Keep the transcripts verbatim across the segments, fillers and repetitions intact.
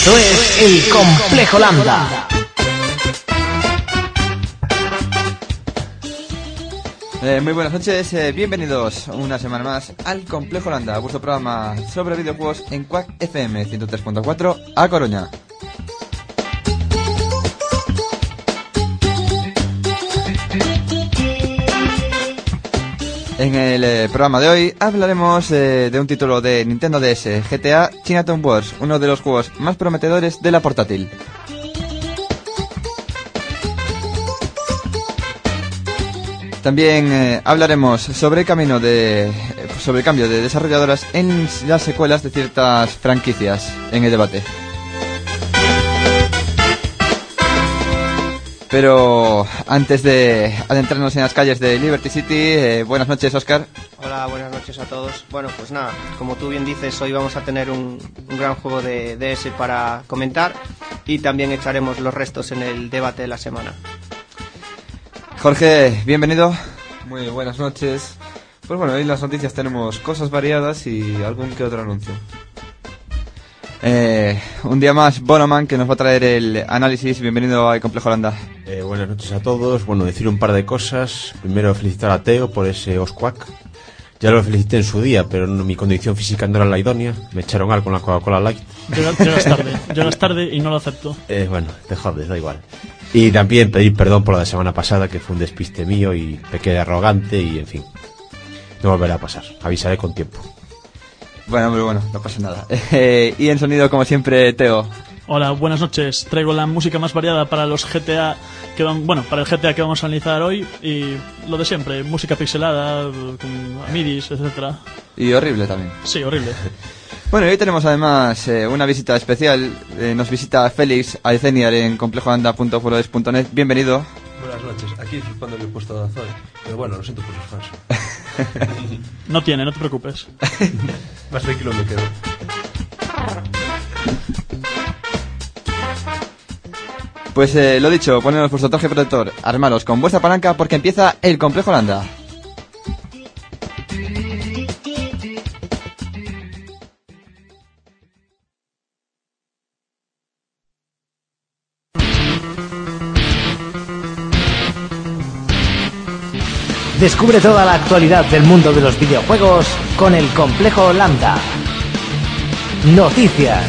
Esto es El Complejo Lambda. Eh, muy buenas noches, eh, bienvenidos una semana más al Complejo Lambda, vuestro programa sobre videojuegos en Quack F M ciento tres punto cuatro a Coruña. En el eh, programa de hoy hablaremos eh, de un título de Nintendo D S, G T A Chinatown Wars, uno de los juegos más prometedores de la portátil. También eh, hablaremos sobre el camino de eh, sobre el cambio de desarrolladoras en las secuelas de ciertas franquicias en el debate. Pero antes de adentrarnos en las calles de Liberty City, eh, buenas noches, Óscar. Hola, buenas noches a todos. Bueno, pues nada, como tú bien dices, hoy vamos a tener un, un gran juego de D S para comentar y también echaremos los restos en el debate de la semana. Jorge, bienvenido. Muy buenas noches. Pues bueno, hoy en las noticias tenemos cosas variadas y algún que otro anuncio. Eh, un día más, Bonoman, que nos va a traer el análisis. Bienvenido al Complejo Lambda. Eh, buenas noches a todos. Bueno, decir un par de cosas. Primero, felicitar a Teo por ese Osquack. Ya lo felicité en su día, pero no, mi condición física no era la idónea. Me echaron algo con la Coca-Cola Light. Llegas tarde, llegas tarde y no lo acepto. Eh, bueno, te jodes, da igual. Y también pedir perdón por la de semana pasada, que fue un despiste mío y pequé de arrogante y, en fin, no volverá a pasar. Avisaré con tiempo. Bueno, pero bueno, no pasa nada. Eh, y en sonido, como siempre, Teo. Hola, buenas noches. Traigo la música más variada para los G T A que van, bueno, para el G T A que vamos a analizar hoy y lo de siempre, música pixelada, con midis, etcétera. Y horrible también. Sí, horrible. Bueno, y hoy tenemos además eh, una visita especial. Eh, nos visita Félix Aizeniar en complejo lambda punto forodes punto net. Bienvenido. Buenas noches. Aquí disfrutando el puesto de Azoy. Pero bueno, lo siento por sus fans. No tiene, no te preocupes. Más tranquilo me quedo. Pues eh, lo dicho, poneros vuestro traje protector, armaros con vuestra palanca porque empieza el Complejo Lambda. Descubre toda la actualidad del mundo de los videojuegos con El Complejo Lambda. Noticias.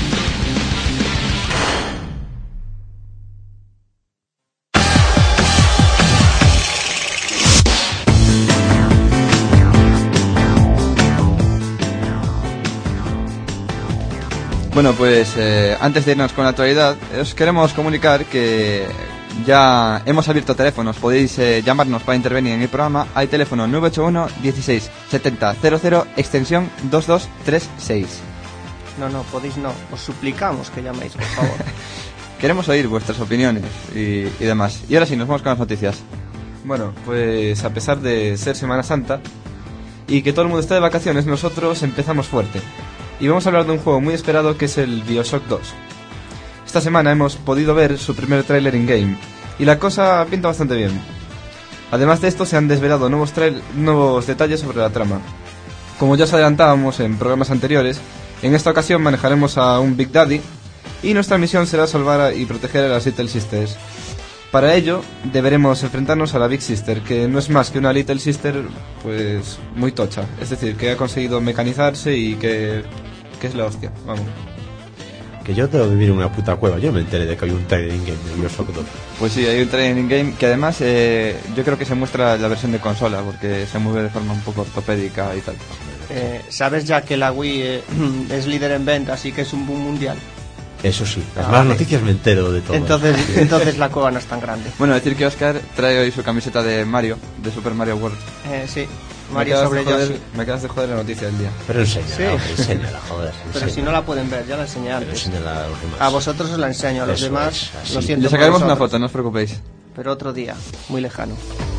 Bueno, pues eh, antes de irnos con la actualidad, os queremos comunicar que ya hemos abierto teléfonos. Podéis eh, llamarnos para intervenir en el programa al teléfono nueve ocho uno dieciséis setenta cero cero extensión dos dos tres seis. No, no, podéis no, os suplicamos que llaméis, por favor. Queremos oír vuestras opiniones y, y demás. Y ahora sí, nos vamos con las noticias. Bueno, pues a pesar de ser Semana Santa y que todo el mundo está de vacaciones, nosotros empezamos fuerte. Y vamos a hablar de un juego muy esperado que es el BioShock dos. Esta semana hemos podido ver su primer tráiler in-game y la cosa pinta bastante bien. Además de esto se han desvelado nuevos, trail- nuevos detalles sobre la trama. Como ya os adelantábamos en programas anteriores, en esta ocasión manejaremos a un Big Daddy y nuestra misión será salvar a- y proteger a las Little Sisters. Para ello deberemos enfrentarnos a la Big Sister, que no es más que una Little Sister pues muy tocha, es decir, que ha conseguido mecanizarse y que, que es la hostia, vamos. Que yo tengo que vivir en una puta cueva. Yo me enteré de que hay un trailer in-game de BioShock dos. Pues sí, hay un trailer in-game que además eh, yo creo que se muestra la versión de consola, porque se mueve de forma un poco ortopédica y tal. Eh, Sabes ya que la Wii eh, es líder en ventas y que es un boom mundial. Eso sí, las Ah, malas vale. noticias me entero de todo. Entonces, entonces la cueva no es tan grande. Bueno, decir que Oscar trae hoy su camiseta de Mario, de Super Mario World. Eh, sí, Me Mario acabas sobre de joder- Yoshi. Me acabas de joder la noticia del día. Pero enséñala, Sí. hombre, enséñala, joder. Pero enséñala. si no la pueden ver, ya la enseñé Pero antes. enséñala a los demás. A vosotros os la enseño, a los Eso demás es, así. lo siento Le por sacaremos una vosotros. foto, no os preocupéis. Pero otro día, muy lejano.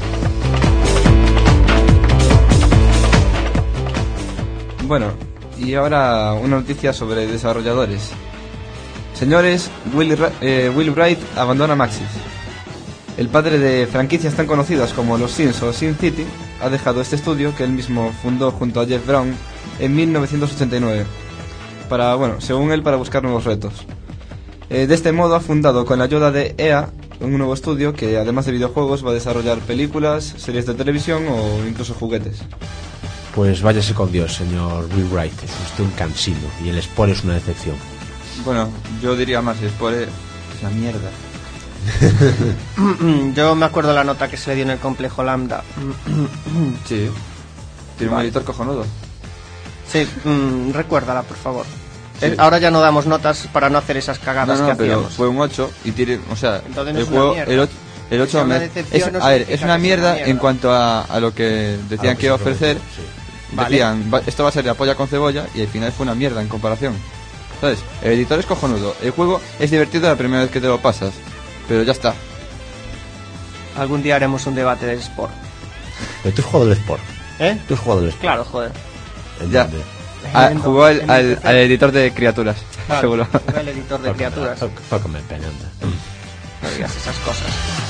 Bueno, y ahora una noticia sobre desarrolladores. Señores, Will, Ra- eh, Will Wright abandona Maxis. El padre de franquicias tan conocidas como Los Sims o Sin City ha dejado este estudio que él mismo fundó junto a Jeff Brown en mil novecientos ochenta y nueve. Para, bueno, según él, para buscar nuevos retos. Eh, de este modo ha fundado con la ayuda de E A un nuevo estudio que además de videojuegos va a desarrollar películas, series de televisión o incluso juguetes. Pues váyase con Dios, señor Will Wright. Es usted un cansino y el Spore es una decepción. Bueno, yo diría más, el Spore es una mierda. Yo me acuerdo la nota que se le dio en el complejo Lambda. Sí, tiene un Vale. editor cojonudo. Sí, mm, recuérdala, por favor. Sí. Eh, Ahora ya no damos notas para no hacer esas No, cagadas no, que pero hacíamos. fue un ocho y tiene, o sea, Entonces no el es una juego, mierda. el ocho, el ocho sea una me- decepción es, no a ver, significa es una que sea mierda, una mierda. en cuanto a, a lo que decían A lo que que iba a se ofrecer. prometió, sí. Vale. Decían, va- esto va a ser la polla con cebolla y al final fue una mierda en comparación. ¿Sabes? El editor es cojonudo, el juego es divertido la primera vez que te lo pasas, pero ya está. Algún día haremos un debate de Sport. Pero tú has jugado al Spore. ¿Eh? Tú has jugado al Spore. Claro, joder. ¿En Ya. dónde? Ah, En jugó al, en al, P C. al editor de criaturas, Claro, seguro. jugué el editor de criaturas. Fuck- fuck me pen, anda. No digas esas cosas.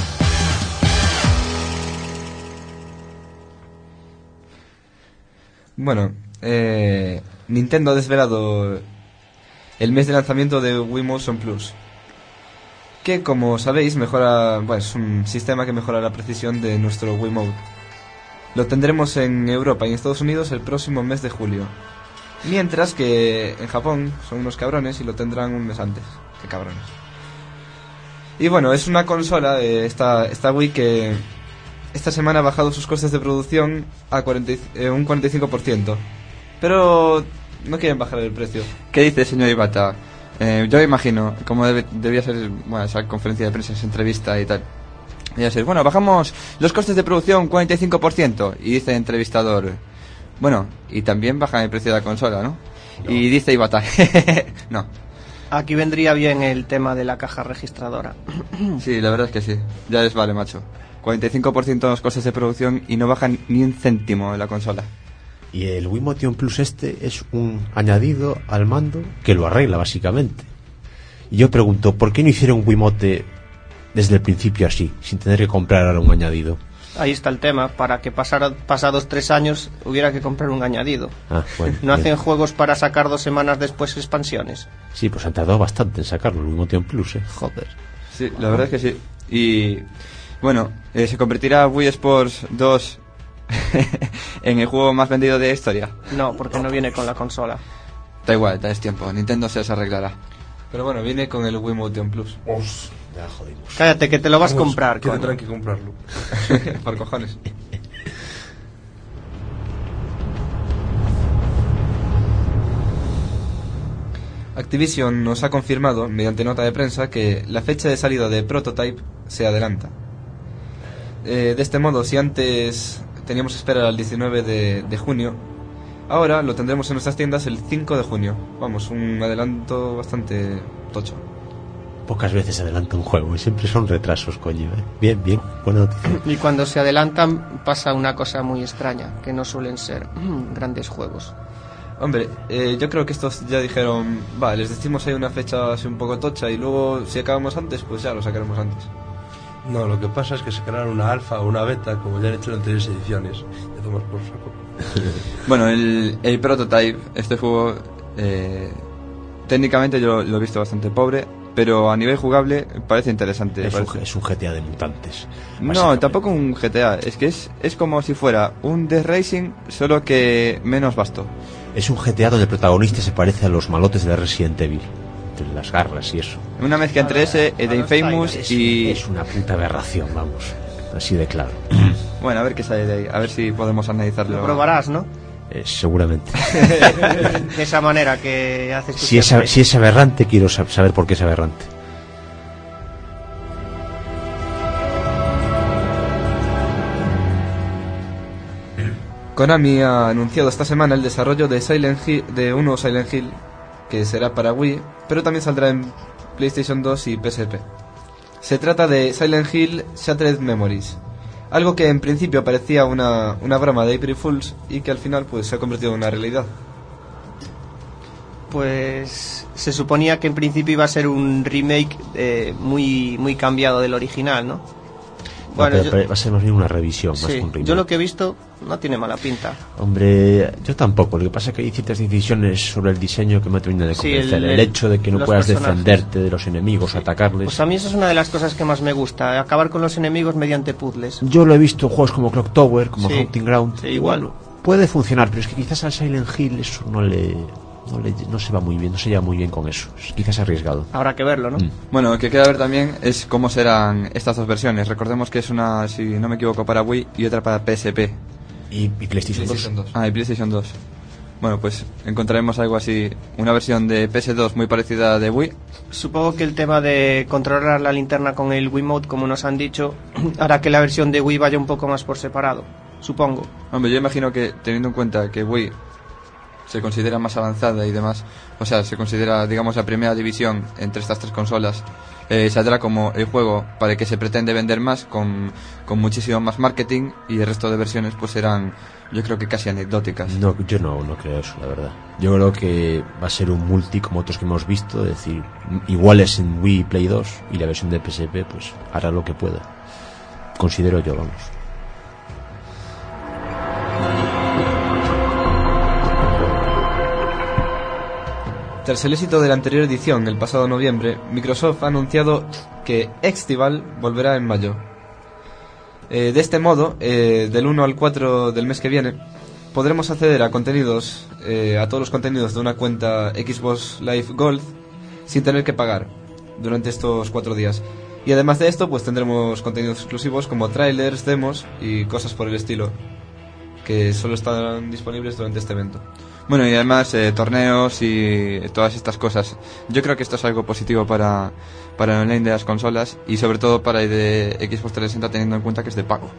Bueno, eh, Nintendo ha desvelado el mes de lanzamiento de Wii Motion Plus, que como sabéis mejora, bueno, es un sistema que mejora la precisión de nuestro Wiimote. Lo tendremos en Europa y en Estados Unidos el próximo mes de julio, mientras que en Japón son unos cabrones y lo tendrán un mes antes. Qué cabrones. Y bueno, es una consola, eh, esta, esta Wii que esta semana ha bajado sus costes de producción a cuarenta, eh, un cuarenta y cinco por ciento, pero no quieren bajar el precio. ¿Qué dice, señor Ibata? Eh, yo imagino cómo debe- debía ser, bueno, esa conferencia de prensa, esa entrevista y tal. Debía ser, bueno, bajamos los costes de producción cuarenta y cinco por ciento. Y dice el entrevistador, bueno, y también bajan el precio de la consola, ¿no? No. Y dice Ibata, no. Aquí vendría bien el tema de la caja registradora. Sí, la verdad es que sí. Ya les vale, macho. cuarenta y cinco por ciento de los costes de producción y no bajan ni un céntimo en la consola. Y el Wii Motion Plus este es un añadido al mando que lo arregla básicamente. Y yo pregunto, ¿por qué no hicieron Wiimote desde el principio así, sin tener que comprar ahora un añadido? Ahí está el tema. Para que pasara, pasados tres años hubiera que comprar un añadido. Ah, bueno, ¿No bien. hacen juegos para sacar dos semanas después expansiones? Sí, pues han tardado bastante en sacarlo, el Wii Motion Plus, eh. Joder. Sí, la verdad es que sí. Y bueno, eh, se convertirá Wii Sports dos en el juego más vendido de la historia. No, porque no viene con la consola. Da igual, da es tiempo. Nintendo se las arreglará. Pero bueno, viene con el Wii Motion Plus. Ya jodimos. Cállate, que te lo vas a comprar. Que coño. tendrán que comprarlo. Por cojones. Activision nos ha confirmado, mediante nota de prensa, que la fecha de salida de Prototype se adelanta. Eh, de este modo, si antes teníamos que esperar al diecinueve de, de junio, ahora lo tendremos en nuestras tiendas el cinco de junio. Vamos, un adelanto bastante tocho. Pocas veces adelanta un juego y siempre son retrasos, coño, eh. Bien, bien, buena noticia. Y cuando se adelantan pasa una cosa muy extraña, que no suelen ser mm, grandes juegos. Hombre, eh, yo creo que estos ya dijeron, va, les decimos ahí una fecha así un poco tocha y luego si acabamos antes, pues ya lo sacaremos antes. No, lo que pasa es que sacarán una alfa o una beta, como ya han hecho en anteriores ediciones. Ya tomas por saco. Bueno, el, el Prototype, este juego, eh, técnicamente yo lo he visto bastante pobre, pero a nivel jugable parece interesante. Es un, parece. es un G T A de mutantes. No, básicamente. tampoco un G T A, es que es, es como si fuera un Death Racing, solo que menos vasto. Es un G T A donde el protagonista se parece a los malotes de Resident Evil. De las garras y eso. Una mezcla entre ese, el de Infamous Es, y... es una puta aberración, vamos. Así de claro. Bueno, a ver qué sale de ahí, a ver si podemos analizarlo. Lo probarás, ¿no? Eh, seguramente. De esa manera que haces tú Si es, siempre. si es aberrante, quiero sab- saber por qué es aberrante. Konami ha anunciado esta semana el desarrollo de Silent Hill, de un nuevo Silent Hill, que será para Wii, pero también saldrá en PlayStation dos y P S P. Se trata de Silent Hill Shattered Memories, algo que en principio parecía una, una broma de April Fools y que al final pues se ha convertido en una realidad. Pues se suponía que en principio iba a ser un remake eh, muy, muy cambiado del original, ¿no? Bueno, pero, yo- pero va a ser más bien una revisión, más Sí, que un remake. yo lo que he visto no tiene mala pinta. Hombre, yo tampoco. Lo que pasa es que hay ciertas decisiones sobre el diseño que me terminan de Sí, convencer. el- el, el- hecho de que no los puedas personajes. defenderte de los enemigos, atacarles. Pues a mí eso es una de las cosas que más me gusta, acabar con los enemigos mediante puzzles. Yo lo he visto en juegos como Clock Tower, como Sí, Hunting Ground. sí, y igual. bueno, puede funcionar, pero es que quizás al Silent Hill eso no le, no le, no se va muy bien, no se lleva muy bien con eso. Es quizás arriesgado. Habrá que verlo, ¿no? Mm. Bueno, lo que queda ver también es cómo serán estas dos versiones. Recordemos que es una, si no me equivoco, para Wii y otra para P S P. Y, y PlayStation, PlayStation dos. dos. Ah, y PlayStation dos. Bueno, pues encontraremos algo así, una versión de P S dos muy parecida a de Wii. Supongo que el tema de controlar la linterna con el Wiimote, como nos han dicho, hará que la versión de Wii vaya un poco más por separado. Supongo. Hombre, yo imagino que teniendo en cuenta que Wii se considera más avanzada y demás, o sea, se considera, digamos, la primera división entre estas tres consolas, eh, saldrá como el juego para el que se pretende vender más, con, con muchísimo más marketing, y el resto de versiones pues serán, yo creo que casi anecdóticas. No, yo no, no creo eso, la verdad. Yo creo que va a ser un multi como otros que hemos visto, es decir, iguales en Wii y Play dos, y la versión de P S P pues hará lo que pueda. Considero yo, vamos. Tras el éxito de la anterior edición, el pasado noviembre, Microsoft ha anunciado que Xtival volverá en mayo. Eh, de este modo, eh, del uno al cuatro del mes que viene, podremos acceder a contenidos, eh, a todos los contenidos de una cuenta Xbox Live Gold sin tener que pagar durante estos cuatro días. Y además de esto, pues tendremos contenidos exclusivos como trailers, demos y cosas por el estilo, que solo estarán disponibles durante este evento. Bueno, y además eh, torneos y todas estas cosas. Yo creo que esto es algo positivo para, para el online de las consolas y sobre todo para el de Xbox trescientos sesenta, teniendo en cuenta que es de pago.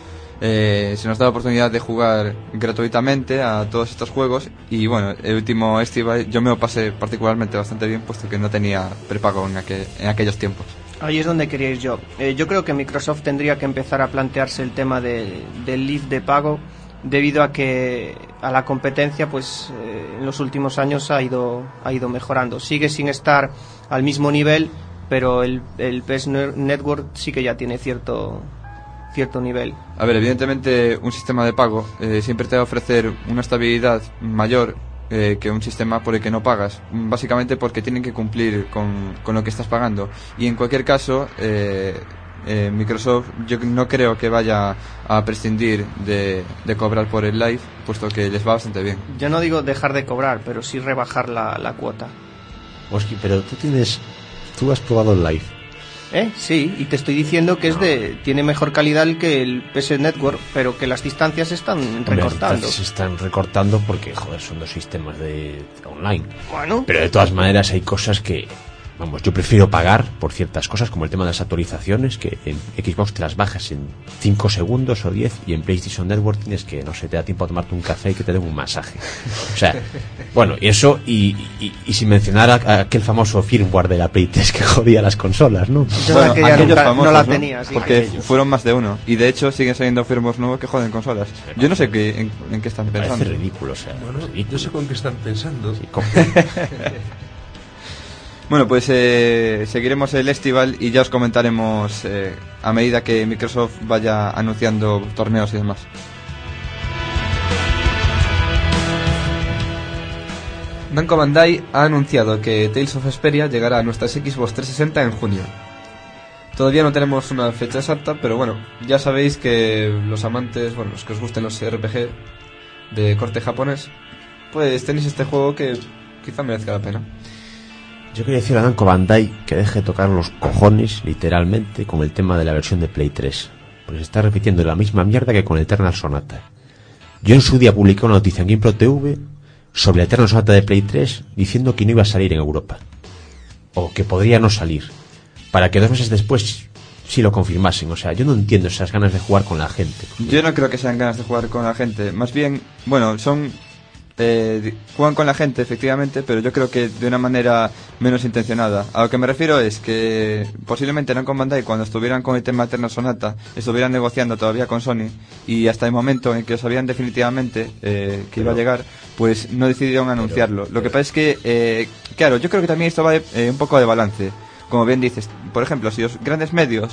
Eh, se nos da la oportunidad de jugar gratuitamente a todos estos juegos y bueno, el último Festival yo me lo pasé particularmente bastante bien, puesto que no tenía prepago en, aquel, en aquellos tiempos. Ahí es donde quería ir yo. Eh, yo creo que Microsoft tendría que empezar a plantearse el tema de, del Live de pago, debido a que a la competencia pues eh, en los últimos años ha ido ha ido mejorando. Sigue sin estar al mismo nivel, pero el, el P S Network sí que ya tiene cierto cierto nivel. A ver, evidentemente un sistema de pago eh, siempre te va a ofrecer una estabilidad mayor eh, que un sistema por el que no pagas, básicamente porque tienen que cumplir con, con lo que estás pagando, y en cualquier caso eh, eh, Microsoft yo no creo que vaya a prescindir de, de cobrar por el live, puesto que les va bastante bien. Yo no digo dejar de cobrar, pero sí rebajar la, la cuota. Oski, pero tú tienes, tú has probado el live. ¿Eh? Sí, y te estoy diciendo que es de tiene mejor calidad que el P S Network, pero que las distancias se están Hombre, recortando. Se están recortando porque, joder, son dos sistemas de online. Bueno, Pero de todas maneras hay cosas que, vamos, yo prefiero pagar por ciertas cosas, como el tema de las actualizaciones, que en Xbox te las bajas en cinco segundos o diez, y en PlayStation Network tienes que, no sé, te da tiempo a tomarte un café y que te den un masaje. O sea, bueno, y eso, y, y, y sin mencionar a, a aquel famoso firmware de la Play tres que jodía las consolas, ¿no? yo Bueno, aquella aquellos nunca- famosos, no la ¿no? tenía, así Porque que- fueron más de uno, y de hecho siguen saliendo firmos nuevos que joden consolas. Yo no sé qué, en, en qué están Me parece pensando. ridículo, o sea, Bueno, ridículo. yo sé con qué están pensando. Sí, como- Bueno, pues eh, seguiremos el festival y ya os comentaremos eh, a medida que Microsoft vaya anunciando torneos y demás. Namco Bandai ha anunciado que Tales of Vesperia llegará a nuestras Xbox trescientos sesenta en junio. Todavía no tenemos una fecha exacta, pero bueno, ya sabéis que los amantes, bueno, los que os gusten los R P G de corte japonés, pues tenéis este juego que quizá merezca la pena. Yo quería decir a Namco Bandai que deje de tocar los cojones, literalmente, con el tema de la versión de Play tres. Porque se está repitiendo la misma mierda que con Eternal Sonata. Yo en su día publiqué una noticia en GamePro T V sobre la Eternal Sonata de Play tres diciendo que no iba a salir en Europa. O que podría no salir. Para que dos meses después sí lo confirmasen. O sea, yo no entiendo esas ganas de jugar con la gente. Yo no creo que sean ganas de jugar con la gente, más bien, bueno, son... Eh, juegan con la gente, efectivamente, pero yo creo que de una manera menos intencionada. A lo que me refiero es que posiblemente Namco Bandai, cuando estuvieran con el tema Eternal Sonata, estuvieran negociando todavía con Sony, y hasta el momento en que lo sabían definitivamente eh, que iba a llegar, pues no decidieron anunciarlo. Lo que pasa es que, eh, claro, yo creo que también esto va de, eh, un poco de balance. Como bien dices, por ejemplo, si los grandes medios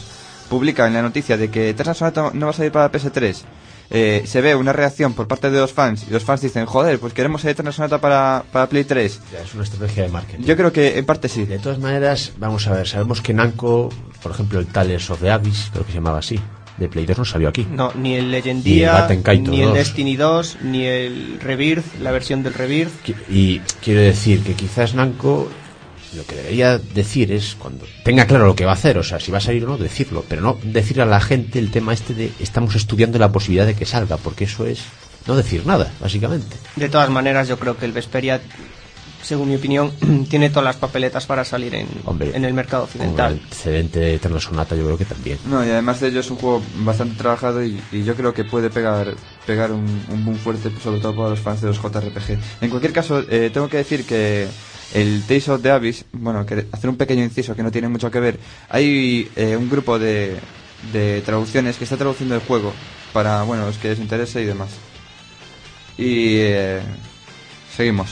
publican la noticia de que Eternal Sonata no va a salir para P S tres, eh, se ve una reacción por parte de los fans y los fans dicen, joder, pues queremos Eternal Sonata para, para Play tres. Ya, es una estrategia de marketing. Yo creo que en parte sí. De todas maneras, vamos a ver, sabemos que Namco, por ejemplo, el Tales of the Abyss, creo que se llamaba así, de Play dos no salió aquí. No, ni el Ni Legendia, el Batten Kaito ni el dos. Destiny dos, ni el Rebirth, la versión del Rebirth. Y quiero decir que quizás Namco lo que debería decir es, cuando tenga claro lo que va a hacer, o sea, si va a salir o no, decirlo, pero no decir a la gente el tema este de estamos estudiando la posibilidad de que salga, porque eso es no decir nada, básicamente. De todas maneras, yo creo que el Vesperia, según mi opinión, tiene todas las papeletas para salir en, Hombre, en el mercado Con el occidental. antecedente de Eternal Sonata yo creo que también. No, y además de ello es un juego bastante trabajado y, y yo creo que puede pegar pegar un, un boom fuerte, sobre todo para los fans de los J R P G. En cualquier caso, eh, tengo que decir que el Tales of the Abyss, bueno, que hacer un pequeño inciso que no tiene mucho que ver, hay eh, un grupo de, de traducciones que está traduciendo el juego para, bueno, los que les interese y demás. Y eh, seguimos.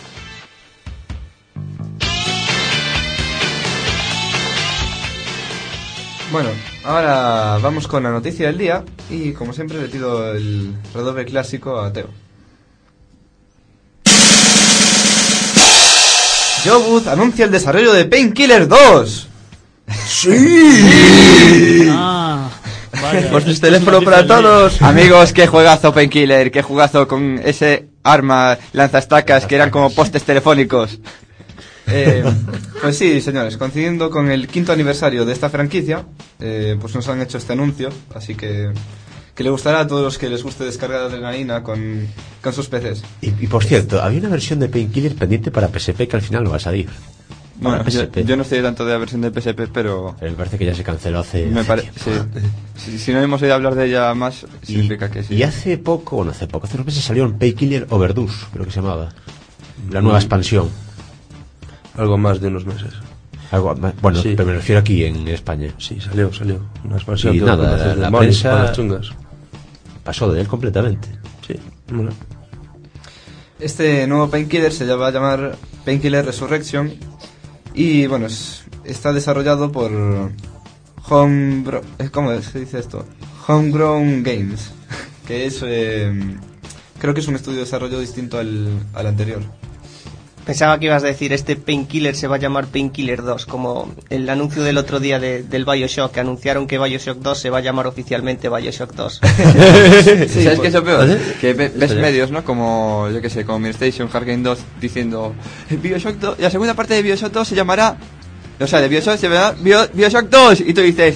Bueno, ahora vamos con la noticia del día y como siempre le pido el redoble clásico a Teo. Joe anuncia el desarrollo de Painkiller dos. ¡Sí! Ah, vaya. Pues Esto es teléfono noticia para del día. todos. Amigos, qué juegazo Painkiller, qué jugazo con ese arma lanzastacas que eran como postes telefónicos. Eh, pues sí, señores, coincidiendo con el quinto aniversario de esta franquicia, eh, pues nos han hecho este anuncio, así que que le gustará a todos los que les guste descargar adrenalina con, con sus P Cs. Y, y por cierto, había una versión de Painkiller pendiente para P S P que al final no va a salir. Bueno, Para yo, P S P. yo no estoy tanto de la versión de P S P, pero Pero me parece que ya se canceló hace... me hace pare- tiempo. sí. si, si no hemos oído hablar de ella más, Y, significa que sí. y hace poco, bueno, hace poco, hace unos meses salió un Painkiller Overdose, creo que se llamaba. La nueva expansión. Algo más de unos meses. Algo más- bueno, Sí. pero me refiero aquí en España. Sí, salió, salió. Una expansión Y de nada, conoces la demonios, prensa- espadas chungas. Pasó de él completamente. Sí, bueno. Este nuevo Painkiller se va a llamar Painkiller Resurrection y bueno, es- está desarrollado por Homebro... ¿Cómo se dice esto? Homegrown Games, que es... eh, creo que es un estudio de desarrollo distinto al, al anterior. Pensaba que ibas a decir, este Painkiller se va a llamar Painkiller dos, como el anuncio del otro día de, del Bioshock, que anunciaron que Bioshock dos se va a llamar oficialmente Bioshock dos. Sí, ¿sabes qué es lo peor? ¿Vale? Que ve- ves Esto ya. medios, ¿no? Como, yo que sé, como Station, Hardgame dos, diciendo Bioshock dos, la segunda parte de Bioshock dos se llamará... O sea, de Bioshock se llamará Bio- Bioshock dos, y tú dices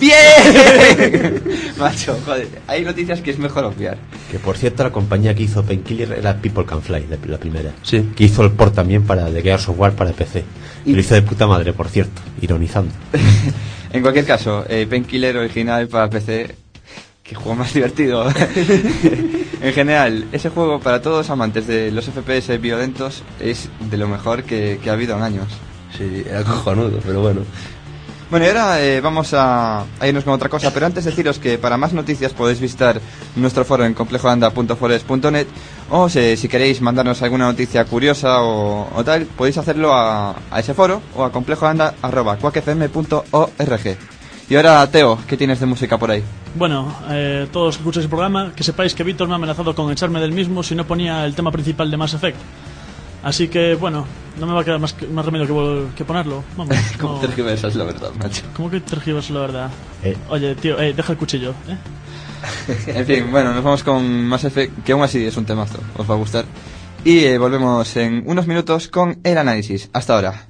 ¡bien! Macho, joder, hay noticias que es mejor obviar. Que por cierto, la compañía que hizo Painkiller era People Can Fly, la, la primera. Sí. Que hizo el port también para The Gears of War para P C. Y lo hizo de puta madre, por cierto, ironizando. En cualquier caso, eh, Painkiller original para P C, qué juego más divertido. En general, ese juego para todos los amantes de los F P S violentos es de lo mejor que, que ha habido en años. Sí, era cojonudo, pero bueno. Bueno, y ahora eh, vamos a, a irnos con otra cosa, pero antes deciros que para más noticias podéis visitar nuestro foro en complejoanda punto forest punto net o si, si queréis mandarnos alguna noticia curiosa o, o tal, podéis hacerlo a, a ese foro o a complejoanda arroba cuac f m punto org. Y ahora, Teo, ¿qué tienes de música por ahí? Bueno, eh, todos los que escucháis el programa, que sepáis que Víctor me ha amenazado con echarme del mismo si no ponía el tema principal de Mass Effect. Así que, bueno, no me va a quedar más, que- más remedio que, vol- que ponerlo. Vamos. ¿Cómo no. tergiversas la verdad, macho? ¿Cómo que tergiverso la verdad? Eh. Oye, tío, eh, deja el cuchillo, ¿eh? En fin, bueno, nos vamos con Mass Effect, que aún así es un temazo, os va a gustar. Y eh, volvemos en unos minutos con el análisis. Hasta ahora.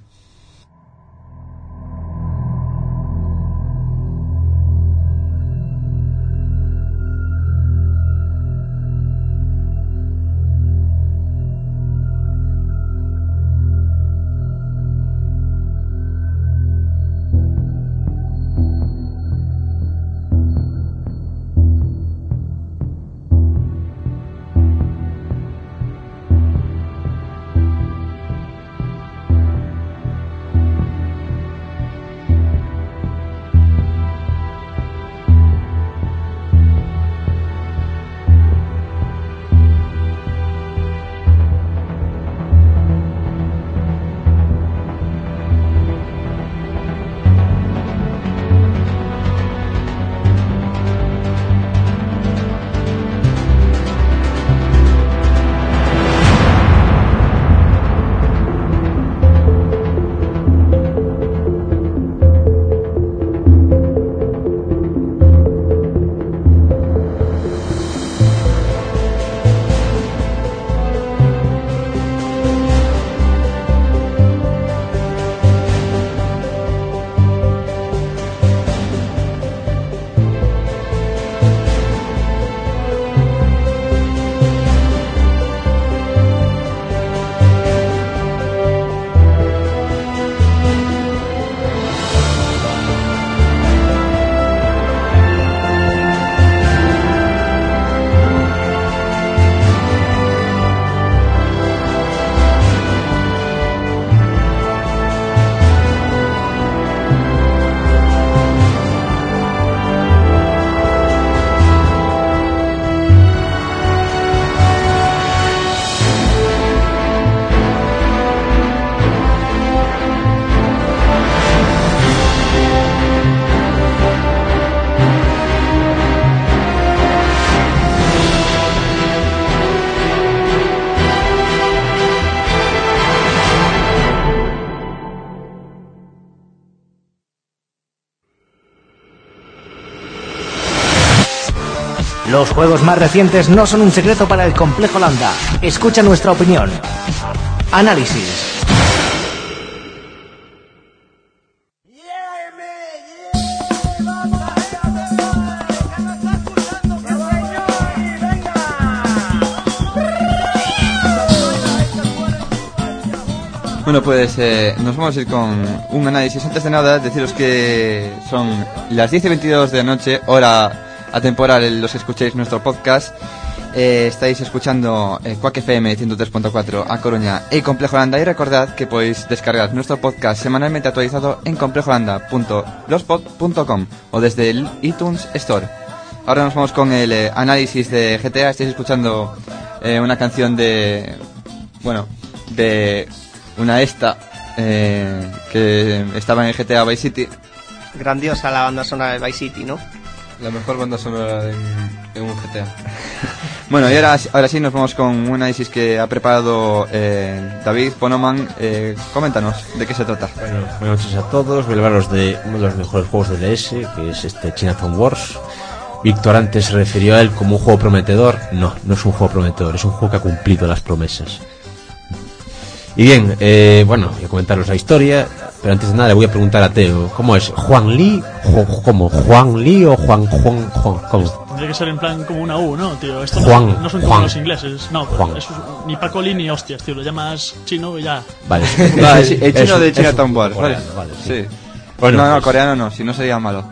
Los juegos más recientes no son un secreto para el Complejo Landa. Escucha nuestra opinión. Análisis. Bueno, pues eh, nos vamos a ir con un análisis. Antes de nada, deciros que son las diez y veintidós de la noche, hora atemporal, los que escuchéis nuestro podcast. Eh, estáis escuchando eh, Quack F M ciento tres punto cuatro a Coruña y Complejo Landa. Y recordad que podéis descargar nuestro podcast semanalmente actualizado en complejolanda punto blogspot punto com o desde el iTunes Store. Ahora nos vamos con el eh, análisis de G T A. Estáis escuchando eh, una canción de... Bueno, de... una esta eh, que estaba en G T A Vice City. Grandiosa la banda sonora de Vice City, ¿no? La mejor banda sonora en, en un G T A. Bueno, y ahora, ahora sí nos vamos con un análisis que ha preparado eh, David Ponoman. Eh, coméntanos de qué se trata. Bueno, buenas noches a todos. Voy a hablaros de uno de los mejores juegos del D S, que es este Chinatown Wars. Víctor antes se refirió a él como un juego prometedor. No, no es un juego prometedor, es un juego que ha cumplido las promesas. Y bien, eh, bueno, voy a comentaros la historia, pero antes de nada le voy a preguntar a Teo, ¿cómo es? ¿Juan Lee? ¿Cómo? ¿Juan Lee o Juan Juan Juan? ¿Cómo? Tendría que ser en plan como una U, ¿no, tío? Esto Juan, no, no son como Juan. los ingleses, no, Juan. eso es, ni Paco Lee ni hostias, tío, lo llamas chino y ya. Vale. Ah, el, el chino Es- de es Chinatown un Wars, ¿vale? coreano, vale, sí. Sí. Bueno, no, no, pues- coreano no, si no sería malo.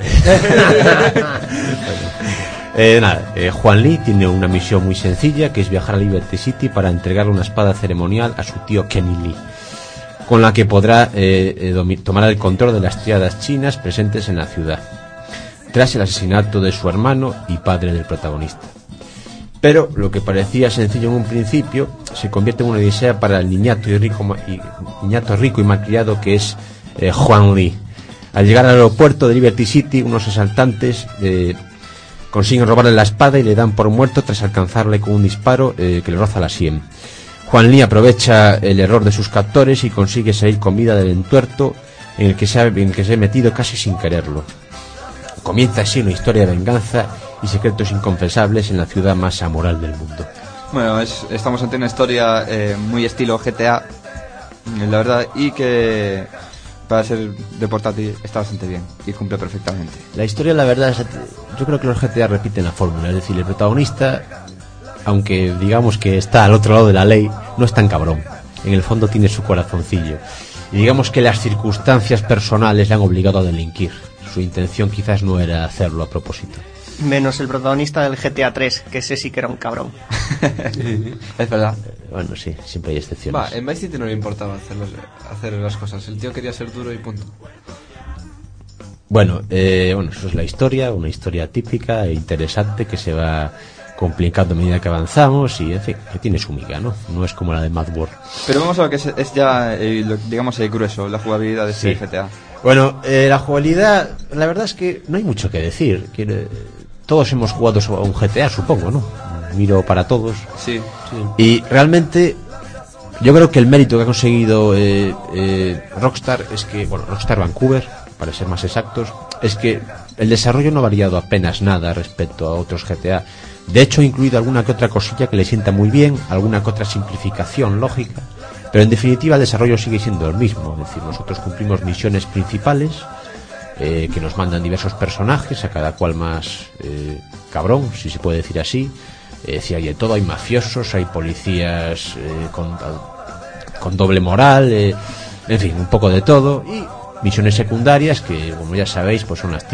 Eh, nada, eh, Juan Lee tiene una misión muy sencilla, que es viajar a Liberty City para entregarle una espada ceremonial a su tío Kenny Lee, con la que podrá eh, eh, domi- tomar el control de las triadas chinas presentes en la ciudad, tras el asesinato de su hermano y padre del protagonista. Pero lo que parecía sencillo en un principio se convierte en una odisea para el niñato y rico, ma- y, niñato rico y malcriado que es eh, Juan Lee. Al llegar al aeropuerto de Liberty City, unos asaltantes eh, consiguen robarle la espada y le dan por muerto tras alcanzarle con un disparo eh, que le roza la sien. Juan Lee aprovecha el error de sus captores y consigue salir con vida del entuerto en el que se ha, en el que se ha metido casi sin quererlo. Comienza así una historia de venganza y secretos inconfesables en la ciudad más amoral del mundo. Bueno, es, estamos ante una historia eh, muy estilo G T A, la verdad, y que para ser de portátil está bastante bien y cumple perfectamente. La historia, la verdad, es, yo creo que los G T A repiten la fórmula, es decir, el protagonista, aunque digamos que está al otro lado de la ley, no es tan cabrón. En el fondo tiene su corazoncillo. Y digamos que las circunstancias personales le han obligado a delinquir. Su intención quizás no era hacerlo a propósito. Menos el protagonista del G T A tres, que ese sí que era un cabrón. Es verdad. Bueno, sí, siempre hay excepciones. Va, en Vice City no le importaba hacer, los- hacer las cosas. El tío quería ser duro y punto. Bueno, eh, bueno, eso es la historia, una historia típica e interesante que se va complicando a medida que avanzamos y, en fin, que tiene su miga, ¿no? No es como la de Mad World. Pero vamos a lo que es, es ya, eh, lo- digamos, el grueso, la jugabilidad de este Sí. G T A. Bueno, eh, la jugabilidad, la verdad es que no hay mucho que decir. Quiere- todos hemos jugado a un G T A, supongo, ¿no? Miro para todos. Sí. Y realmente yo creo que el mérito que ha conseguido eh, eh, Rockstar es que, bueno, Rockstar Vancouver, para ser más exactos, es que el desarrollo no ha variado apenas nada respecto a otros G T A. De hecho, ha incluido alguna que otra cosilla que le sienta muy bien, alguna que otra simplificación lógica, pero en definitiva el desarrollo sigue siendo el mismo. Es decir, nosotros cumplimos misiones principales eh, que nos mandan diversos personajes, a cada cual más eh, cabrón, si se puede decir así. Eh, si hay de todo, hay mafiosos, hay policías eh, con, con doble moral, eh, en fin, un poco de todo, y misiones secundarias que, como ya sabéis, pues son las